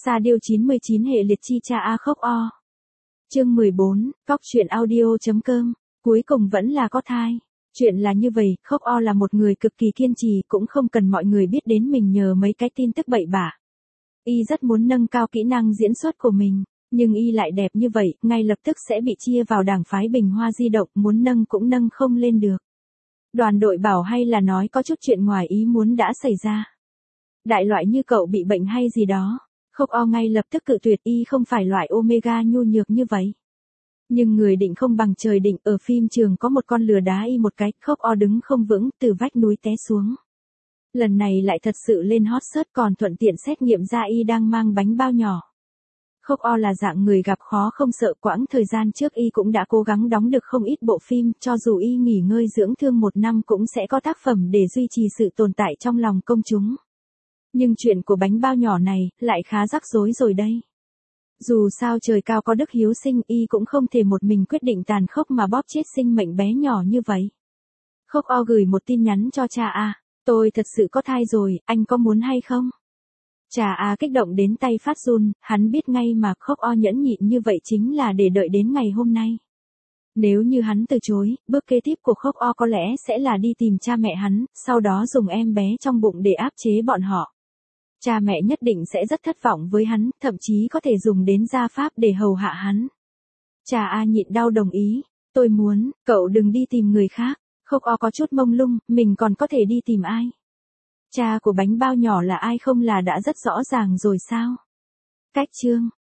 Sa điêu 99 hệ liệt chi cha A khóc o. Chương 14, Cóc truyện audio.com, cuối cùng vẫn là có thai. Chuyện là như vậy, khóc o là một người cực kỳ kiên trì, cũng không cần mọi người biết đến mình nhờ mấy cái tin tức bậy bạ. Y rất muốn nâng cao kỹ năng diễn xuất của mình, nhưng Y lại đẹp như vậy, ngay lập tức sẽ bị chia vào đảng phái Bình Hoa di động, muốn nâng cũng nâng không lên được. Đoàn đội bảo hay là nói có chút chuyện ngoài ý muốn đã xảy ra. Đại loại như cậu bị bệnh hay gì đó. Khóc o ngay lập tức cự tuyệt, Y không phải loại omega nhu nhược như vậy. Nhưng người định không bằng trời định, ở phim trường có một con lừa đá Y một cái, khóc o đứng không vững, từ vách núi té xuống. Lần này lại thật sự lên hot search, còn thuận tiện xét nghiệm ra Y đang mang bánh bao nhỏ. Khóc o là dạng người gặp khó không sợ, quãng thời gian trước Y cũng đã cố gắng đóng được không ít bộ phim, cho dù Y nghỉ ngơi dưỡng thương 1 năm cũng sẽ có tác phẩm để duy trì sự tồn tại trong lòng công chúng. Nhưng chuyện của bánh bao nhỏ này, lại khá rắc rối rồi đây. Dù sao trời cao có đức hiếu sinh, Y cũng không thể một mình quyết định tàn khốc mà bóp chết sinh mệnh bé nhỏ như vậy. Khóc o gửi một tin nhắn cho cha A, tôi thật sự có thai rồi, anh có muốn hay không? Cha A kích động đến tay phát run, hắn biết ngay mà khóc o nhẫn nhịn như vậy chính là để đợi đến ngày hôm nay. Nếu như hắn từ chối, bước kế tiếp của khóc o có lẽ sẽ là đi tìm cha mẹ hắn, sau đó dùng em bé trong bụng để áp chế bọn họ. Cha mẹ nhất định sẽ rất thất vọng với hắn, thậm chí có thể dùng đến gia pháp để hầu hạ hắn. Cha A nhịn đau đồng ý, tôi muốn, cậu đừng đi tìm người khác. Khóc o có chút mông lung, mình còn có thể đi tìm ai? Cha của bánh bao nhỏ là ai không là đã rất rõ ràng rồi sao? Cách chương